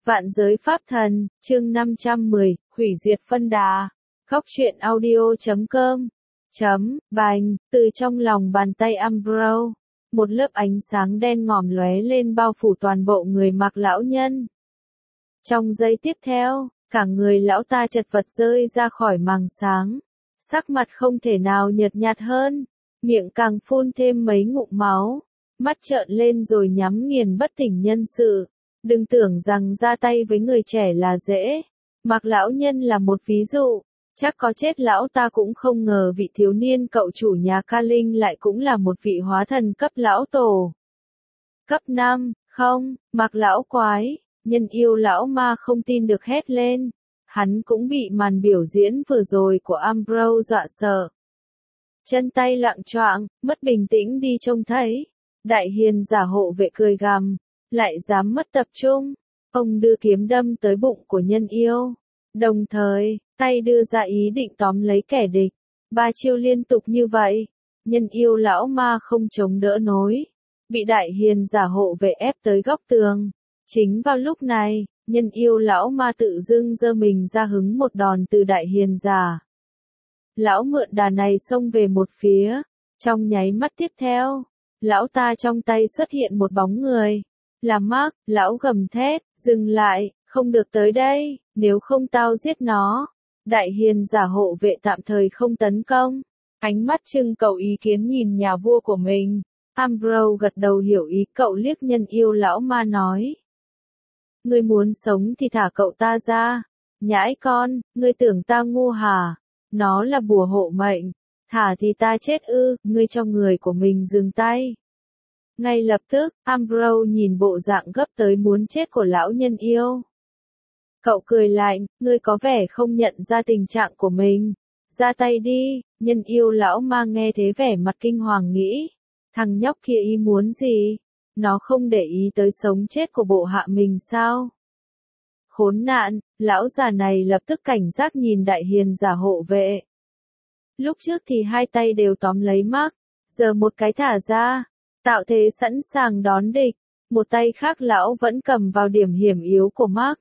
Vạn giới pháp thần, chương 510, hủy diệt phân đà. Góc truyện audio.com. Bành, từ trong lòng bàn tay Ambrose, một lớp ánh sáng đen ngòm lóe lên bao phủ toàn bộ người mặc lão nhân. Trong giây tiếp theo, cả người lão ta chật vật rơi ra khỏi màng sáng. Sắc mặt không thể nào nhợt nhạt hơn, miệng càng phun thêm mấy ngụm máu, mắt trợn lên rồi nhắm nghiền bất tỉnh nhân sự. Đừng tưởng rằng ra tay với người trẻ là dễ. Mặc lão nhân là một ví dụ, chắc có chết lão ta cũng không ngờ vị thiếu niên cậu chủ nhà Ca Linh lại cũng là một vị hóa thần cấp lão tổ. Cấp 5, không, Mặc lão quái, nhân yêu lão ma không tin được hét lên. Hắn cũng bị màn biểu diễn vừa rồi của Ambrose dọa sợ. Chân tay loạng choạng, mất bình tĩnh đi trông thấy. Đại hiền giả hộ vệ cười gằn, lại dám mất tập trung. Ông đưa kiếm đâm tới bụng của nhân yêu. Đồng thời, tay đưa ra ý định tóm lấy kẻ địch. 3 chiêu liên tục như vậy. Nhân yêu lão ma không chống đỡ nổi. Bị đại hiền giả hộ vệ ép tới góc tường. Chính vào lúc này, nhân yêu lão ma tự dưng giơ mình ra hứng một đòn từ đại hiền giả. Lão mượn đà này xông về một phía. Trong nháy mắt tiếp theo, lão ta trong tay xuất hiện một bóng người. Là Mark, lão gầm thét, dừng lại, không được tới đây, nếu không tao giết nó. Đại hiền giả hộ vệ tạm thời không tấn công. Ánh mắt trưng cầu ý kiến nhìn nhà vua của mình. Ambrose gật đầu hiểu ý cậu liếc nhân yêu lão ma nói. Ngươi muốn sống thì thả cậu ta ra. Nhãi con, ngươi tưởng ta ngu hả? Nó là bùa hộ mệnh. Thả thì ta chết ư, ngươi cho người của mình dừng tay. Ngay lập tức, Ambrose nhìn bộ dạng gấp tới muốn chết của lão nhân yêu. Cậu cười lạnh, ngươi có vẻ không nhận ra tình trạng của mình. Ra tay đi, nhân yêu lão ma nghe thế vẻ mặt kinh hoàng nghĩ. Thằng nhóc kia ý muốn gì? Nó không để ý tới sống chết của bộ hạ mình sao? Khốn nạn, lão già này lập tức cảnh giác nhìn đại hiền giả hộ vệ. Lúc trước thì hai tay đều tóm lấy Mark, giờ một cái thả ra. Tạo thế sẵn sàng đón địch, một tay khác lão vẫn cầm vào điểm hiểm yếu của Mark.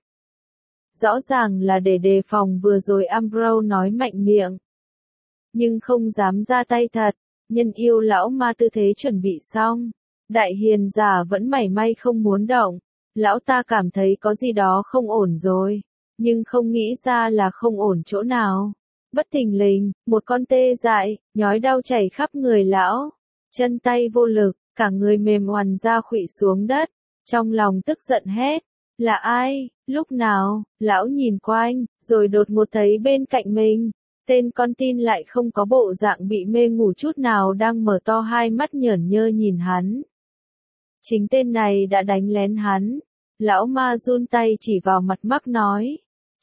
Rõ ràng là để đề phòng vừa rồi Ambrose nói mạnh miệng. Nhưng không dám ra tay thật, nhân yêu lão ma tư thế chuẩn bị xong. Đại hiền giả vẫn mảy may không muốn động, lão ta cảm thấy có gì đó không ổn rồi, nhưng không nghĩ ra là không ổn chỗ nào. Bất thình lình, một con tê dại, nhói đau chảy khắp người lão, chân tay vô lực. Cả người mềm oằn ra khuỵu xuống đất, trong lòng tức giận hét, là ai, lúc nào, lão nhìn quanh, rồi đột ngột thấy bên cạnh mình, tên con tin lại không có bộ dạng bị mê ngủ chút nào đang mở to hai mắt nhởn nhơ nhìn hắn. Chính tên này đã đánh lén hắn, lão ma run tay chỉ vào mặt Mark nói,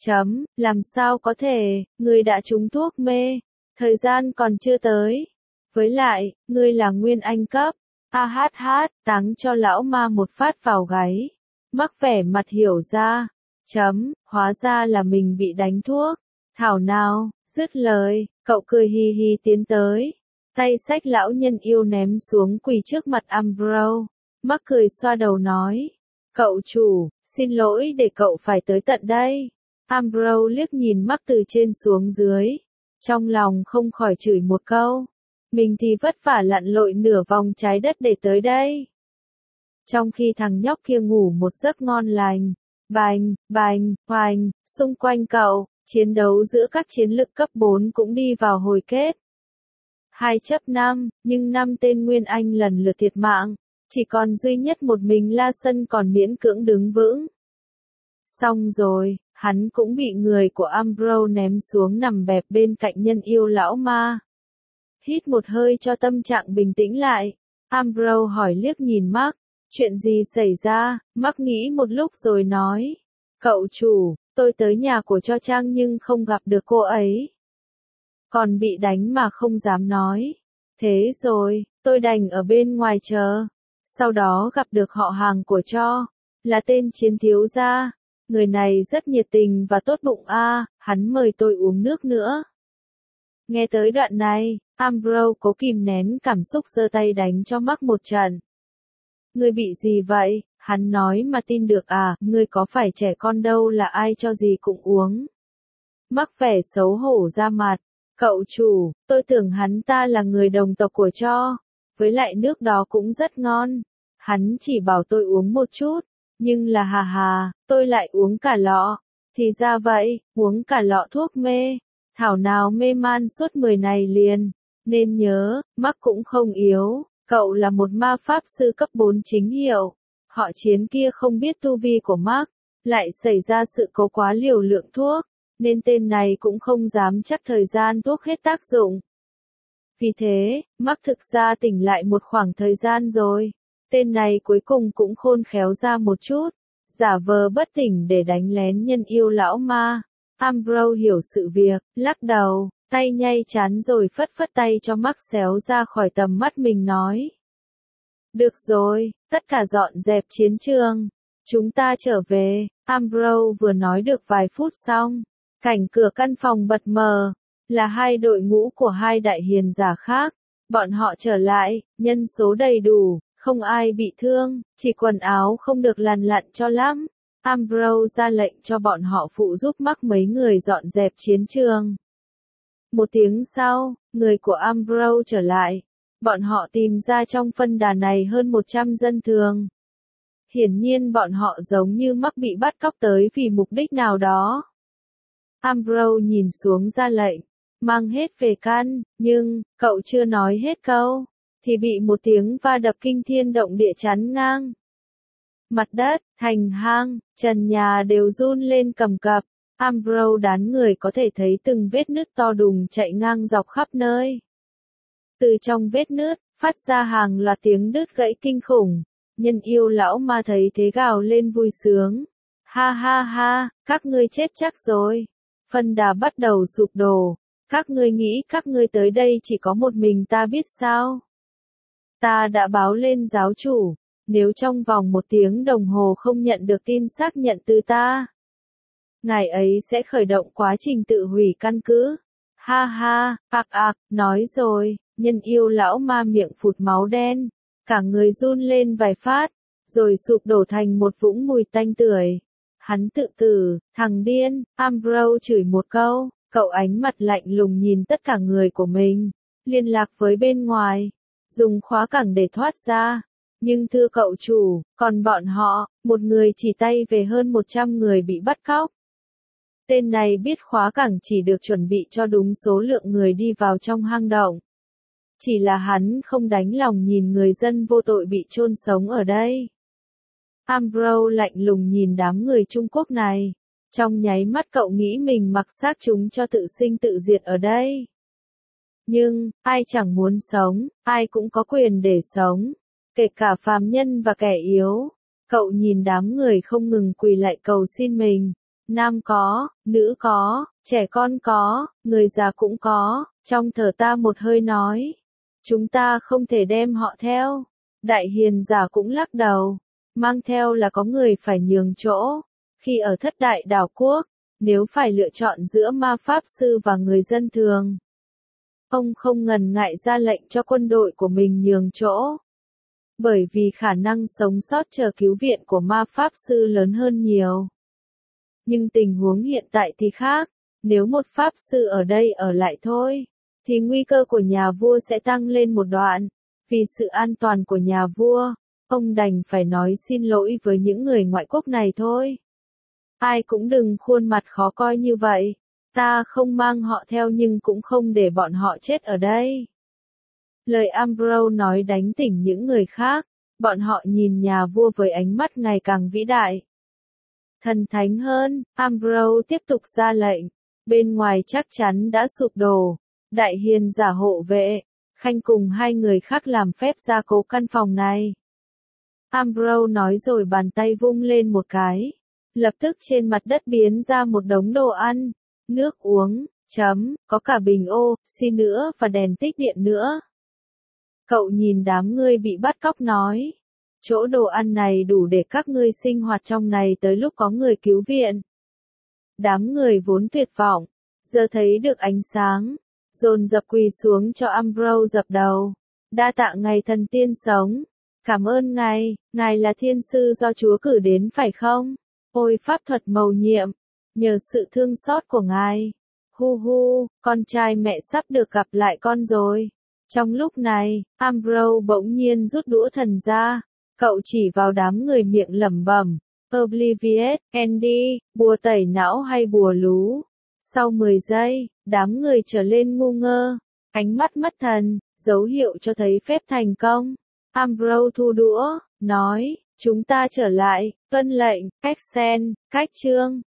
làm sao có thể, ngươi đã trúng thuốc mê, thời gian còn chưa tới, với lại, ngươi là nguyên anh cấp. Táng cho lão ma một phát vào gáy. Mắc vẻ mặt hiểu ra. Hóa ra là mình bị đánh thuốc. Thảo nào, dứt lời, cậu cười hì hì tiến tới. Tay xách lão nhân yêu ném xuống quỳ trước mặt Ambrose. Mắc cười xoa đầu nói. Cậu chủ, xin lỗi để cậu phải tới tận đây. Ambrose liếc nhìn Mắc từ trên xuống dưới. Trong lòng không khỏi chửi một câu. Mình thì vất vả lặn lội nửa vòng trái đất để tới đây. Trong khi thằng nhóc kia ngủ một giấc ngon lành, bành, hoành, xung quanh cậu, chiến đấu giữa các chiến lực cấp 4 cũng đi vào hồi kết. 2-5, nhưng 5 tên Nguyên Anh lần lượt thiệt mạng, chỉ còn duy nhất một mình La Sân còn miễn cưỡng đứng vững. Xong rồi, hắn cũng bị người của Ambrose ném xuống nằm bẹp bên cạnh nhân yêu lão ma. Hít một hơi cho tâm trạng bình tĩnh lại, Ambrose hỏi liếc nhìn Mark, chuyện gì xảy ra, Mark nghĩ một lúc rồi nói, cậu chủ, tôi tới nhà của Cho Trang nhưng không gặp được cô ấy. Còn bị đánh mà không dám nói. Thế rồi, tôi đành ở bên ngoài chờ. Sau đó gặp được họ hàng của Cho, là tên Chiến thiếu gia. Người này rất nhiệt tình và tốt bụng hắn mời tôi uống nước nữa. Nghe tới đoạn này, Ambrose cố kìm nén cảm xúc giơ tay đánh cho Mark một trận. Ngươi bị gì vậy? Hắn nói mà tin được à, ngươi có phải trẻ con đâu là ai cho gì cũng uống. Mắc vẻ xấu hổ ra mặt, cậu chủ, tôi tưởng hắn ta là người đồng tộc của cho, với lại nước đó cũng rất ngon. Hắn chỉ bảo tôi uống một chút, nhưng là hà hà, tôi lại uống cả lọ. Thì ra vậy, uống cả lọ thuốc mê, thảo nào mê man suốt 10 ngày liền. Nên nhớ, Mark cũng không yếu, cậu là một ma pháp sư cấp 4 chính hiệu. Họ Chiến kia không biết tu vi của Mark, lại xảy ra sự cố quá liều lượng thuốc, nên tên này cũng không dám chắc thời gian thuốc hết tác dụng. Vì thế, Mark thực ra tỉnh lại một khoảng thời gian rồi. Tên này cuối cùng cũng khôn khéo ra một chút, giả vờ bất tỉnh để đánh lén nhân yêu lão ma. Ambrose hiểu sự việc, lắc đầu, tay nhay chán rồi phất phất tay cho Mark xéo ra khỏi tầm mắt mình nói. Được rồi, tất cả dọn dẹp chiến trường. Chúng ta trở về. Ambrose vừa nói được vài phút xong, cảnh cửa căn phòng bật mờ, là hai đội ngũ của hai đại hiền giả khác. Bọn họ trở lại, nhân số đầy đủ, không ai bị thương, chỉ quần áo không được lằn lặn cho lắm. Ambrose ra lệnh cho bọn họ phụ giúp Mark mấy người dọn dẹp chiến trường. Một tiếng sau, người của Ambrose trở lại. Bọn họ tìm ra trong phân đà này hơn 100 dân thường. Hiển nhiên bọn họ giống như Mark bị bắt cóc tới vì mục đích nào đó. Ambrose nhìn xuống ra lệnh, mang hết về căn, nhưng, cậu chưa nói hết câu, thì bị một tiếng va đập kinh thiên động địa chắn ngang. Mặt đất, thành hang, trần nhà đều run lên cầm cập. Ambrose đán người có thể thấy từng vết nứt to đùng chạy ngang dọc khắp nơi. Từ trong vết nứt, phát ra hàng loạt tiếng đứt gãy kinh khủng. Nhân yêu lão ma thấy thế gào lên vui sướng. Ha ha ha, các ngươi chết chắc rồi. Phân đà bắt đầu sụp đổ. Các ngươi nghĩ các ngươi tới đây chỉ có một mình ta biết sao? Ta đã báo lên giáo chủ. Nếu trong vòng 1 tiếng đồng hồ không nhận được tin xác nhận từ ta, ngài ấy sẽ khởi động quá trình tự hủy căn cứ. Ha ha, nói rồi, nhân yêu lão ma miệng phụt máu đen, cả người run lên vài phát, rồi sụp đổ thành một vũng mùi tanh tưởi. Hắn tự tử, thằng điên. Ambrose chửi một câu, cậu ánh mặt lạnh lùng nhìn tất cả người của mình, liên lạc với bên ngoài, dùng khóa cảng để thoát ra. Nhưng thưa cậu chủ, còn bọn họ, một người chỉ tay về hơn 100 người bị bắt cóc. Tên này biết khóa cảng chỉ được chuẩn bị cho đúng số lượng người đi vào trong hang động. Chỉ là hắn không đành lòng nhìn người dân vô tội bị chôn sống ở đây. Ambrose lạnh lùng nhìn đám người Trung Quốc này. Trong nháy mắt cậu nghĩ mình mặc xác chúng cho tự sinh tự diệt ở đây. Nhưng, ai chẳng muốn sống, ai cũng có quyền để sống. Kể cả phàm nhân và kẻ yếu. Cậu nhìn đám người không ngừng quỳ lạy cầu xin mình. Nam có, nữ có, trẻ con có, người già cũng có. Trong thở ta một hơi nói. Chúng ta không thể đem họ theo. Đại hiền giả cũng lắc đầu. Mang theo là có người phải nhường chỗ. Khi ở thất đại đảo quốc, nếu phải lựa chọn giữa ma pháp sư và người dân thường, ông không ngần ngại ra lệnh cho quân đội của mình nhường chỗ. Bởi vì khả năng sống sót chờ cứu viện của ma pháp sư lớn hơn nhiều. Nhưng tình huống hiện tại thì khác, nếu một pháp sư ở đây ở lại thôi, thì nguy cơ của nhà vua sẽ tăng lên một đoạn. Vì sự an toàn của nhà vua, ông đành phải nói xin lỗi với những người ngoại quốc này thôi. Ai cũng đừng khuôn mặt khó coi như vậy. Ta không mang họ theo nhưng cũng không để bọn họ chết ở đây. Lời Ambrose nói đánh tỉnh những người khác. Bọn họ nhìn nhà vua với ánh mắt ngày càng vĩ đại. Thần thánh hơn, Ambrose tiếp tục ra lệnh. Bên ngoài chắc chắn đã sụp đổ. Đại hiền giả hộ vệ, Khanh cùng 2 người khác làm phép gia cố căn phòng này. Ambrose nói rồi bàn tay vung lên một cái. Lập tức trên mặt đất biến ra một đống đồ ăn, nước uống, có cả bình oxy nữa và đèn tích điện nữa. Cậu nhìn đám ngươi bị bắt cóc nói. Chỗ đồ ăn này đủ để các ngươi sinh hoạt trong này tới lúc có người cứu viện. Đám người vốn tuyệt vọng, giờ thấy được ánh sáng, dồn dập quỳ xuống cho Ambrose dập đầu. Đa tạ ngày thần tiên sống. Cảm ơn ngài là thiên sư do Chúa cử đến phải không? Ôi pháp thuật mầu nhiệm, nhờ sự thương xót của ngài. Hu hu, con trai mẹ sắp được gặp lại con rồi. Trong lúc này, Ambrose bỗng nhiên rút đũa thần ra. Cậu chỉ vào đám người miệng lẩm bẩm. Oblivious, Andy, bùa tẩy não hay bùa lú? Sau 10 giây, đám người trở lên ngu ngơ. Ánh mắt mất thần, dấu hiệu cho thấy phép thành công. Ambrose thu đũa, nói, chúng ta trở lại, tuân lệnh, cách sen, cách chương.